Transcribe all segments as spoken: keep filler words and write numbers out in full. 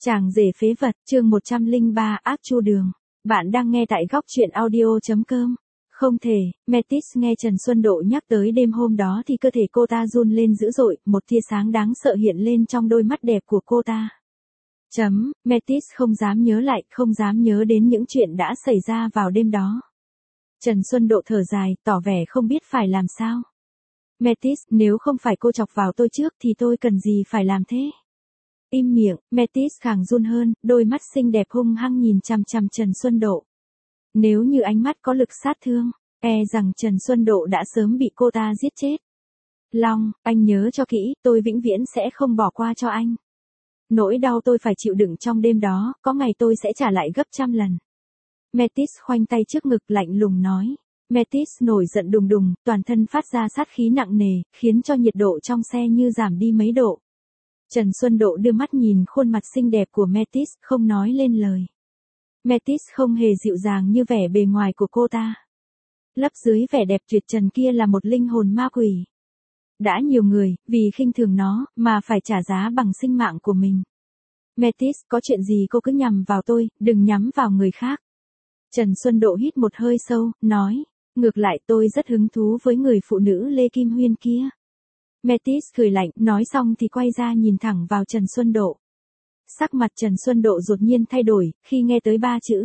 Chàng rể phế vật, chương một trăm lẻ ba, ác chu đường. Bạn đang nghe tại góc truyện audio.com. Không thể, Metis nghe Trần Xuân Độ nhắc tới đêm hôm đó thì cơ thể cô ta run lên dữ dội, một tia sáng đáng sợ hiện lên trong đôi mắt đẹp của cô ta. Chấm, Metis không dám nhớ lại, không dám nhớ đến những chuyện đã xảy ra vào đêm đó. Trần Xuân Độ thở dài, tỏ vẻ không biết phải làm sao. Metis, nếu không phải cô chọc vào tôi trước thì tôi cần gì phải làm thế? Im miệng, Metis càng run hơn, đôi mắt xinh đẹp hung hăng nhìn chằm chằm Trần Xuân Độ. Nếu như ánh mắt có lực sát thương, e rằng Trần Xuân Độ đã sớm bị cô ta giết chết. Long, anh nhớ cho kỹ, tôi vĩnh viễn sẽ không bỏ qua cho anh. Nỗi đau tôi phải chịu đựng trong đêm đó, có ngày tôi sẽ trả lại gấp trăm lần. Metis khoanh tay trước ngực lạnh lùng nói. Metis nổi giận đùng đùng, toàn thân phát ra sát khí nặng nề, khiến cho nhiệt độ trong xe như giảm đi mấy độ. Trần Xuân Độ đưa mắt nhìn khuôn mặt xinh đẹp của Metis, không nói lên lời. Metis không hề dịu dàng như vẻ bề ngoài của cô ta. Lấp dưới vẻ đẹp tuyệt trần kia là một linh hồn ma quỷ. Đã nhiều người, vì khinh thường nó, mà phải trả giá bằng sinh mạng của mình. Metis, có chuyện gì cô cứ nhằm vào tôi, đừng nhắm vào người khác. Trần Xuân Độ hít một hơi sâu, nói. Ngược lại tôi rất hứng thú với người phụ nữ Lê Kim Huyên kia. Metis cười lạnh, nói xong thì quay ra nhìn thẳng vào Trần Xuân Độ. Sắc mặt Trần Xuân Độ đột nhiên thay đổi, khi nghe tới ba chữ.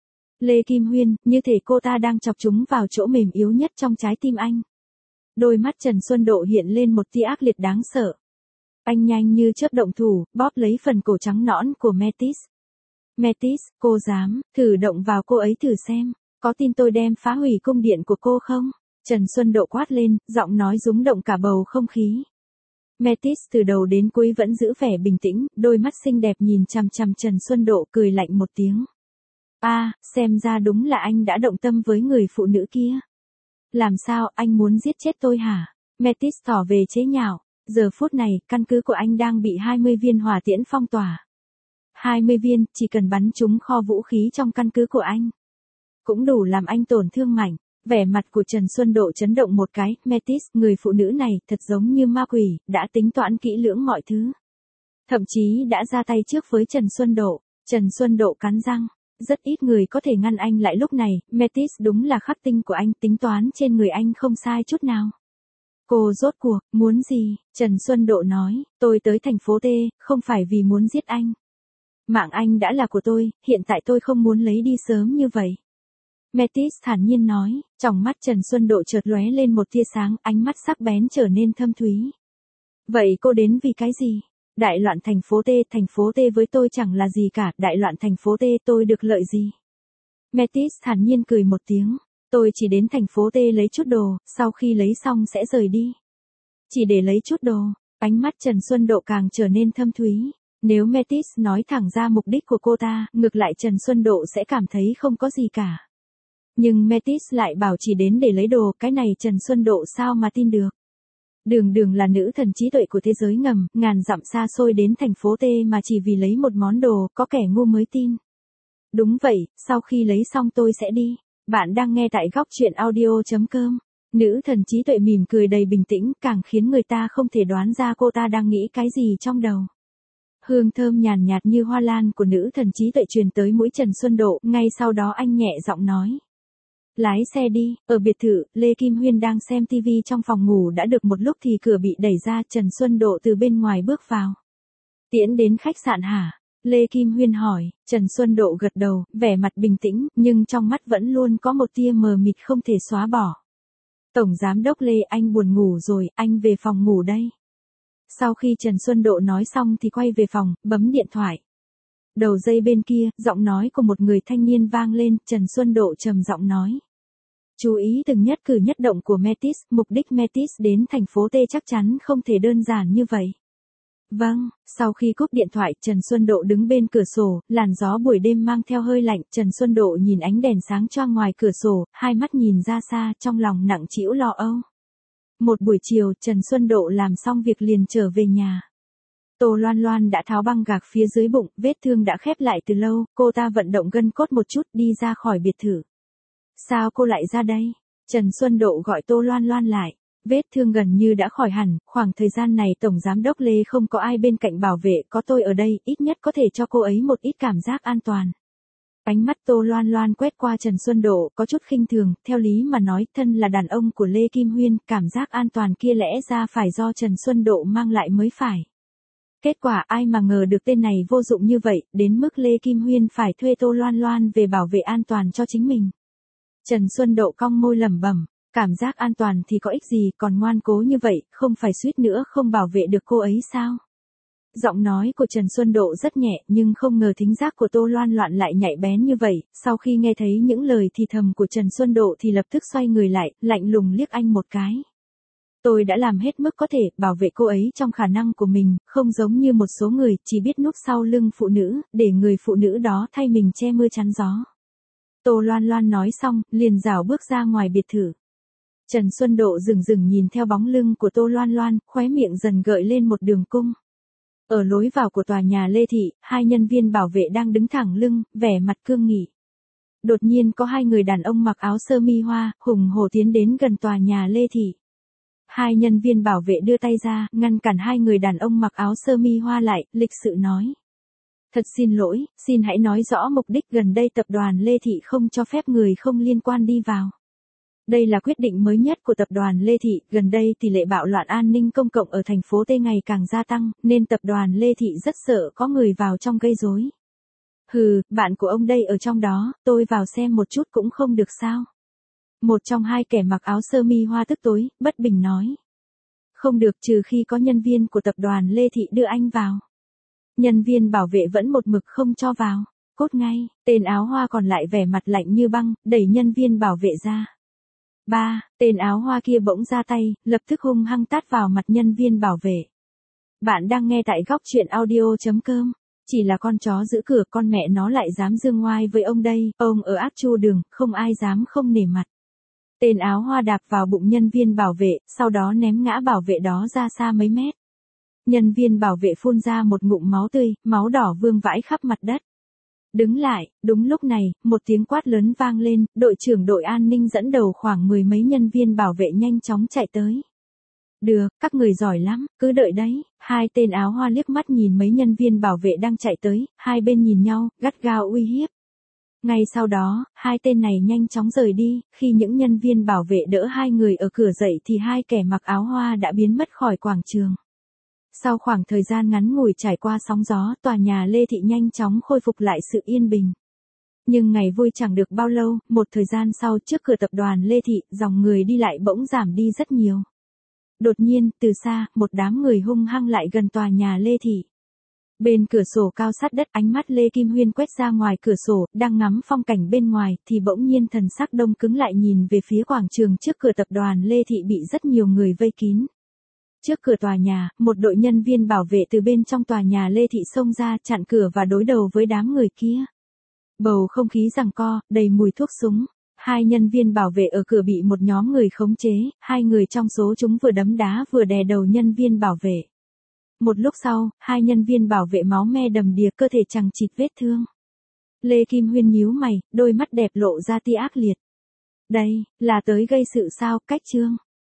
Lê Kim Huyên, như thể cô ta đang chọc chúng vào chỗ mềm yếu nhất trong trái tim anh. Đôi mắt Trần Xuân Độ hiện lên một tia ác liệt đáng sợ. Anh nhanh như chớp động thủ, bóp lấy phần cổ trắng nõn của Metis. Metis, cô dám, thử động vào cô ấy thử xem, có tin tôi đem phá hủy cung điện của cô không? Trần Xuân Độ quát lên, giọng nói rúng động cả bầu không khí. Metis từ đầu đến cuối vẫn giữ vẻ bình tĩnh, đôi mắt xinh đẹp nhìn chằm chằm Trần Xuân Độ cười lạnh một tiếng. A, à, xem ra đúng là anh đã động tâm với người phụ nữ kia. Làm sao, anh muốn giết chết tôi hả? Metis tỏ về chế nhạo. Giờ phút này, căn cứ của anh đang bị hai mươi viên hỏa tiễn phong tỏa. hai mươi viên, chỉ cần bắn trúng kho vũ khí trong căn cứ của anh. Cũng đủ làm anh tổn thương mạnh. Vẻ mặt của Trần Xuân Độ chấn động một cái, Metis, người phụ nữ này, thật giống như ma quỷ, đã tính toán kỹ lưỡng mọi thứ. Thậm chí đã ra tay trước với Trần Xuân Độ. Trần Xuân Độ cắn răng. Rất ít người có thể ngăn anh lại lúc này, Metis đúng là khắc tinh của anh, tính toán trên người anh không sai chút nào. Cô rốt cuộc, muốn gì? Trần Xuân Độ nói, tôi tới thành phố T, không phải vì muốn giết anh. Mạng anh đã là của tôi, hiện tại tôi không muốn lấy đi sớm như vậy. Metis thản nhiên nói, trong mắt Trần Xuân Độ chợt lóe lên một tia sáng, ánh mắt sắc bén trở nên thâm thúy. Vậy cô đến vì cái gì? Đại loạn thành phố T, thành phố T với tôi chẳng là gì cả, đại loạn thành phố T tôi được lợi gì? Metis thản nhiên cười một tiếng, tôi chỉ đến thành phố T lấy chút đồ, sau khi lấy xong sẽ rời đi. Chỉ để lấy chút đồ, ánh mắt Trần Xuân Độ càng trở nên thâm thúy. Nếu Metis nói thẳng ra mục đích của cô ta, ngược lại Trần Xuân Độ sẽ cảm thấy không có gì cả. Nhưng Metis lại bảo chỉ đến để lấy đồ, cái này Trần Xuân Độ sao mà tin được. Đường Đường là nữ thần trí tuệ của thế giới ngầm, ngàn dặm xa xôi đến thành phố T mà chỉ vì lấy một món đồ, có kẻ ngu mới tin. Đúng vậy, sau khi lấy xong tôi sẽ đi. Bạn đang nghe tại góc truyện audio.com. Nữ thần trí tuệ mỉm cười đầy bình tĩnh, càng khiến người ta không thể đoán ra cô ta đang nghĩ cái gì trong đầu. Hương thơm nhàn nhạt như hoa lan của nữ thần trí tuệ truyền tới mũi Trần Xuân Độ, ngay sau đó anh nhẹ giọng nói. Lái xe đi, ở biệt thự, Lê Kim Huyên đang xem tivi trong phòng ngủ đã được một lúc thì cửa bị đẩy ra, Trần Xuân Độ từ bên ngoài bước vào. Tiễn đến khách sạn hả? Lê Kim Huyên hỏi, Trần Xuân Độ gật đầu, vẻ mặt bình tĩnh, nhưng trong mắt vẫn luôn có một tia mờ mịt không thể xóa bỏ. Tổng Giám đốc Lê, anh buồn ngủ rồi, anh về phòng ngủ đây. Sau khi Trần Xuân Độ nói xong thì quay về phòng, bấm điện thoại. Đầu dây bên kia, giọng nói của một người thanh niên vang lên, Trần Xuân Độ trầm giọng nói. Chú ý từng nhất cử nhất động của Metis, mục đích Metis đến thành phố T chắc chắn không thể đơn giản như vậy. Vâng, sau khi cúp điện thoại, Trần Xuân Độ đứng bên cửa sổ, làn gió buổi đêm mang theo hơi lạnh, Trần Xuân Độ nhìn ánh đèn sáng choang ngoài cửa sổ, hai mắt nhìn ra xa, trong lòng nặng trĩu lo âu. Một buổi chiều, Trần Xuân Độ làm xong việc liền trở về nhà. Tô Loan Loan đã tháo băng gạc phía dưới bụng, vết thương đã khép lại từ lâu, cô ta vận động gân cốt một chút đi ra khỏi biệt thự. Sao cô lại ra đây? Trần Xuân Độ gọi Tô Loan Loan lại. Vết thương gần như đã khỏi hẳn, khoảng thời gian này Tổng Giám đốc Lê không có ai bên cạnh bảo vệ, có tôi ở đây, ít nhất có thể cho cô ấy một ít cảm giác an toàn. Ánh mắt Tô Loan Loan quét qua Trần Xuân Độ, có chút khinh thường, theo lý mà nói, thân là đàn ông của Lê Kim Huyên, cảm giác an toàn kia lẽ ra phải do Trần Xuân Độ mang lại mới phải. Kết quả ai mà ngờ được tên này vô dụng như vậy, đến mức Lê Kim Huyên phải thuê Tô Loan Loan về bảo vệ an toàn cho chính mình. Trần Xuân Độ cong môi lẩm bẩm, cảm giác an toàn thì có ích gì, còn ngoan cố như vậy, không phải suýt nữa không bảo vệ được cô ấy sao? Giọng nói của Trần Xuân Độ rất nhẹ, nhưng không ngờ thính giác của Tô Loan Loan lại nhạy bén như vậy, sau khi nghe thấy những lời thì thầm của Trần Xuân Độ thì lập tức xoay người lại, lạnh lùng liếc anh một cái. Tôi đã làm hết mức có thể, bảo vệ cô ấy trong khả năng của mình, không giống như một số người, chỉ biết núp sau lưng phụ nữ, để người phụ nữ đó thay mình che mưa chắn gió. Tô Loan Loan nói xong, liền rảo bước ra ngoài biệt thự. Trần Xuân Độ dừng dừng nhìn theo bóng lưng của Tô Loan Loan, khóe miệng dần gợi lên một đường cung. Ở lối vào của tòa nhà Lê Thị, hai nhân viên bảo vệ đang đứng thẳng lưng, vẻ mặt cương nghị. Đột nhiên có hai người đàn ông mặc áo sơ mi hoa, hùng hổ tiến đến gần tòa nhà Lê Thị. Hai nhân viên bảo vệ đưa tay ra, ngăn cản hai người đàn ông mặc áo sơ mi hoa lại, lịch sự nói. Thật xin lỗi, xin hãy nói rõ mục đích, gần đây tập đoàn Lê Thị không cho phép người không liên quan đi vào. Đây là quyết định mới nhất của tập đoàn Lê Thị, gần đây tỷ lệ bạo loạn an ninh công cộng ở thành phố T ngày càng gia tăng, nên tập đoàn Lê Thị rất sợ có người vào trong gây rối. Hừ, bạn của ông đây ở trong đó, tôi vào xem một chút cũng không được sao? Một trong hai kẻ mặc áo sơ mi hoa tức tối, bất bình nói. Không được, trừ khi có nhân viên của tập đoàn Lê Thị đưa anh vào. Nhân viên bảo vệ vẫn một mực không cho vào. Cốt ngay, tên áo hoa còn lại vẻ mặt lạnh như băng, đẩy nhân viên bảo vệ ra. Ba, tên áo hoa kia bỗng ra tay, lập tức hung hăng tát vào mặt nhân viên bảo vệ. Bạn đang nghe tại góc truyện audio.com. Chỉ là con chó giữ cửa, con mẹ nó lại dám dương ngoai với ông đây, ông ở Ác Chu Đường, không ai dám không nể mặt. Tên áo hoa đạp vào bụng nhân viên bảo vệ, sau đó ném ngã bảo vệ đó ra xa mấy mét. Nhân viên bảo vệ phun ra một ngụm máu tươi, máu đỏ vương vãi khắp mặt đất. Đứng lại, đúng lúc này, một tiếng quát lớn vang lên, đội trưởng đội an ninh dẫn đầu khoảng mười mấy nhân viên bảo vệ nhanh chóng chạy tới. Được, các người giỏi lắm, cứ đợi đấy. Hai tên áo hoa liếc mắt nhìn mấy nhân viên bảo vệ đang chạy tới, hai bên nhìn nhau, gắt gao uy hiếp. Ngay sau đó, hai tên này nhanh chóng rời đi, khi những nhân viên bảo vệ đỡ hai người ở cửa dậy thì hai kẻ mặc áo hoa đã biến mất khỏi quảng trường. Sau khoảng thời gian ngắn ngủi trải qua sóng gió, tòa nhà Lê Thị nhanh chóng khôi phục lại sự yên bình. Nhưng ngày vui chẳng được bao lâu, một thời gian sau trước cửa tập đoàn Lê Thị, dòng người đi lại bỗng giảm đi rất nhiều. Đột nhiên, từ xa, một đám người hung hăng lại gần tòa nhà Lê Thị. Bên cửa sổ cao sát đất, ánh mắt Lê Kim Huyên quét ra ngoài cửa sổ, đang ngắm phong cảnh bên ngoài, thì bỗng nhiên thần sắc đông cứng lại nhìn về phía quảng trường trước cửa tập đoàn Lê Thị bị rất nhiều người vây kín. Trước cửa tòa nhà, một đội nhân viên bảo vệ từ bên trong tòa nhà Lê Thị xông ra chặn cửa và đối đầu với đám người kia. Bầu không khí giằng co, đầy mùi thuốc súng. Hai nhân viên bảo vệ ở cửa bị một nhóm người khống chế, hai người trong số chúng vừa đấm đá vừa đè đầu nhân viên bảo vệ. Một lúc sau, hai nhân viên bảo vệ máu me đầm đìa, cơ thể chằng chịt vết thương. Lê Kim Huyên nhíu mày, đôi mắt đẹp lộ ra tia ác liệt. Đây, là tới gây sự sao, cách trương.